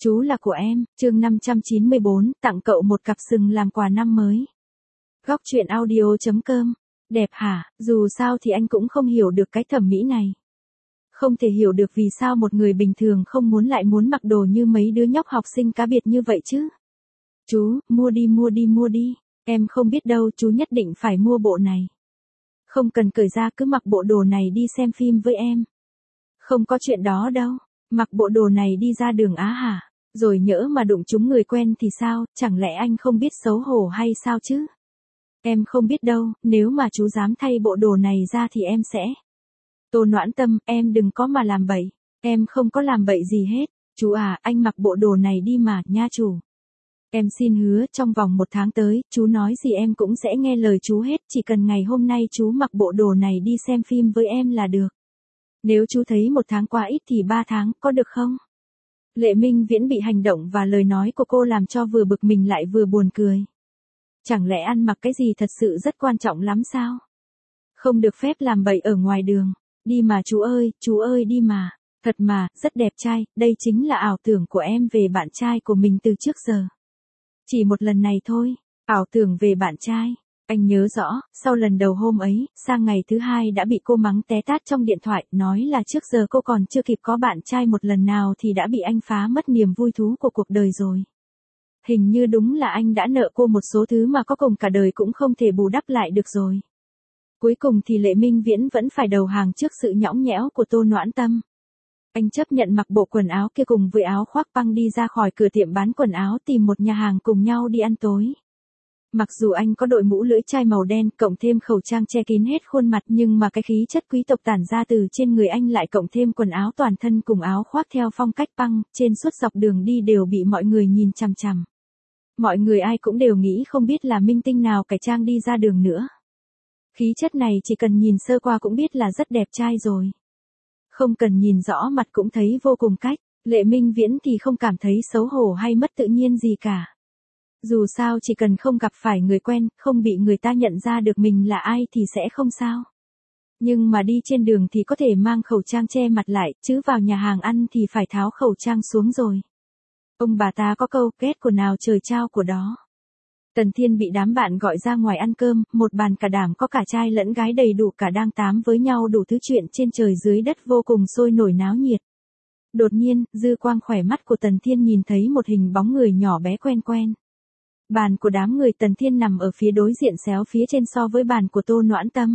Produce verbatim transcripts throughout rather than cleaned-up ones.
Chú là của em, chương năm trăm chín mươi bốn, tặng cậu một cặp sừng làm quà năm mới. Góc truyện audio.com. Đẹp hả, dù sao thì anh cũng không hiểu được cái thẩm mỹ này. Không thể hiểu được vì sao một người bình thường không muốn lại muốn mặc đồ như mấy đứa nhóc học sinh cá biệt như vậy chứ. Chú, mua đi mua đi mua đi, em không biết đâu, chú nhất định phải mua bộ này. Không cần cởi ra, cứ mặc bộ đồ này đi xem phim với em. Không có chuyện đó đâu, mặc bộ đồ này đi ra đường á hả? Rồi nhỡ mà đụng chúng người quen thì sao, chẳng lẽ anh không biết xấu hổ hay sao chứ? Em không biết đâu, nếu mà chú dám thay bộ đồ này ra thì em sẽ. Tô Noãn Tâm, em đừng có mà làm bậy, em không có làm bậy gì hết, chú à, anh mặc bộ đồ này đi mà, nha chủ. Em xin hứa, trong vòng một tháng tới, chú nói gì em cũng sẽ nghe lời chú hết, chỉ cần ngày hôm nay chú mặc bộ đồ này đi xem phim với em là được. Nếu chú thấy một tháng quá ít thì ba tháng, có được không? Lệ Minh Viễn bị hành động và lời nói của cô làm cho vừa bực mình lại vừa buồn cười. Chẳng lẽ ăn mặc cái gì thật sự rất quan trọng lắm sao? Không được phép làm bậy ở ngoài đường. Đi mà chú ơi, chú ơi đi mà. Thật mà, rất đẹp trai, đây chính là ảo tưởng của em về bạn trai của mình từ trước giờ. Chỉ một lần này thôi, ảo tưởng về bạn trai. Anh nhớ rõ, sau lần đầu hôm ấy, sang ngày thứ hai đã bị cô mắng té tát trong điện thoại, nói là trước giờ cô còn chưa kịp có bạn trai một lần nào thì đã bị anh phá mất niềm vui thú của cuộc đời rồi. Hình như đúng là anh đã nợ cô một số thứ mà có cùng cả đời cũng không thể bù đắp lại được rồi. Cuối cùng thì Lệ Minh Viễn vẫn phải đầu hàng trước sự nhõng nhẽo của Tô Noãn Tâm. Anh chấp nhận mặc bộ quần áo kia cùng với áo khoác băng đi ra khỏi cửa tiệm bán quần áo tìm một nhà hàng cùng nhau đi ăn tối. Mặc dù anh có đội mũ lưỡi chai màu đen cộng thêm khẩu trang che kín hết khuôn mặt nhưng mà cái khí chất quý tộc tản ra từ trên người anh lại cộng thêm quần áo toàn thân cùng áo khoác theo phong cách băng, trên suốt dọc đường đi đều bị mọi người nhìn chằm chằm. Mọi người ai cũng đều nghĩ không biết là minh tinh nào cải trang đi ra đường nữa. Khí chất này chỉ cần nhìn sơ qua cũng biết là rất đẹp trai rồi. Không cần nhìn rõ mặt cũng thấy vô cùng cách, Lệ Minh Viễn thì không cảm thấy xấu hổ hay mất tự nhiên gì cả. Dù sao chỉ cần không gặp phải người quen, không bị người ta nhận ra được mình là ai thì sẽ không sao. Nhưng mà đi trên đường thì có thể mang khẩu trang che mặt lại, chứ vào nhà hàng ăn thì phải tháo khẩu trang xuống rồi. Ông bà ta có câu, ghét của nào trời trao của đó. Tần Thiên bị đám bạn gọi ra ngoài ăn cơm, một bàn cả đám có cả trai lẫn gái đầy đủ cả đang tám với nhau đủ thứ chuyện trên trời dưới đất vô cùng sôi nổi náo nhiệt. Đột nhiên, dư quang khỏe mắt của Tần Thiên nhìn thấy một hình bóng người nhỏ bé quen quen. Bàn của đám người Tần Thiên nằm ở phía đối diện xéo phía trên so với bàn của Tô Noãn Tâm.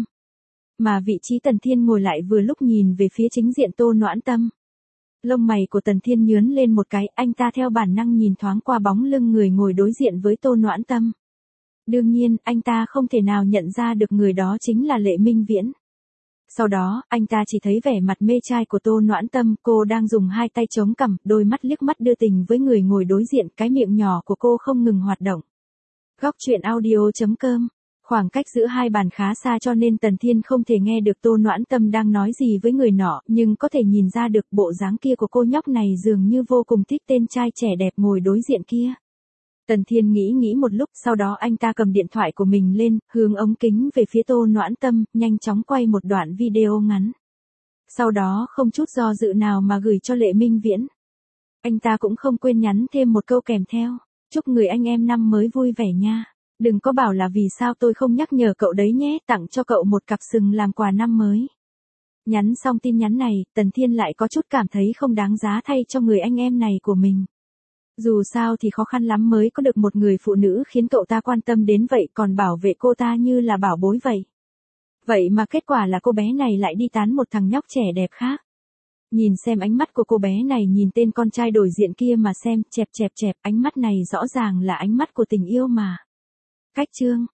Mà vị trí Tần Thiên ngồi lại vừa lúc nhìn về phía chính diện Tô Noãn Tâm. Lông mày của Tần Thiên nhướng lên một cái, anh ta theo bản năng nhìn thoáng qua bóng lưng người ngồi đối diện với Tô Noãn Tâm. Đương nhiên, anh ta không thể nào nhận ra được người đó chính là Lệ Minh Viễn. Sau đó, anh ta chỉ thấy vẻ mặt mê trai của Tô Noãn Tâm, cô đang dùng hai tay chống cằm, đôi mắt liếc mắt đưa tình với người ngồi đối diện, cái miệng nhỏ của cô không ngừng hoạt động. Góc truyện audio.com. Khoảng cách giữa hai bàn khá xa cho nên Tần Thiên không thể nghe được Tô Noãn Tâm đang nói gì với người nọ, nhưng có thể nhìn ra được bộ dáng kia của cô nhóc này dường như vô cùng thích tên trai trẻ đẹp ngồi đối diện kia. Tần Thiên nghĩ nghĩ một lúc, sau đó anh ta cầm điện thoại của mình lên, hướng ống kính về phía Tô Noãn Tâm, nhanh chóng quay một đoạn video ngắn. Sau đó không chút do dự nào mà gửi cho Lệ Minh Viễn. Anh ta cũng không quên nhắn thêm một câu kèm theo, chúc người anh em năm mới vui vẻ nha. Đừng có bảo là vì sao tôi không nhắc nhở cậu đấy nhé, tặng cho cậu một cặp sừng làm quà năm mới. Nhắn xong tin nhắn này, Tần Thiên lại có chút cảm thấy không đáng giá thay cho người anh em này của mình. Dù sao thì khó khăn lắm mới có được một người phụ nữ khiến cậu ta quan tâm đến vậy còn bảo vệ cô ta như là bảo bối vậy. Vậy mà kết quả là cô bé này lại đi tán một thằng nhóc trẻ đẹp khác. Nhìn xem ánh mắt của cô bé này nhìn tên con trai đối diện kia mà xem, chẹp chẹp chẹp, ánh mắt này rõ ràng là ánh mắt của tình yêu mà. Cách chương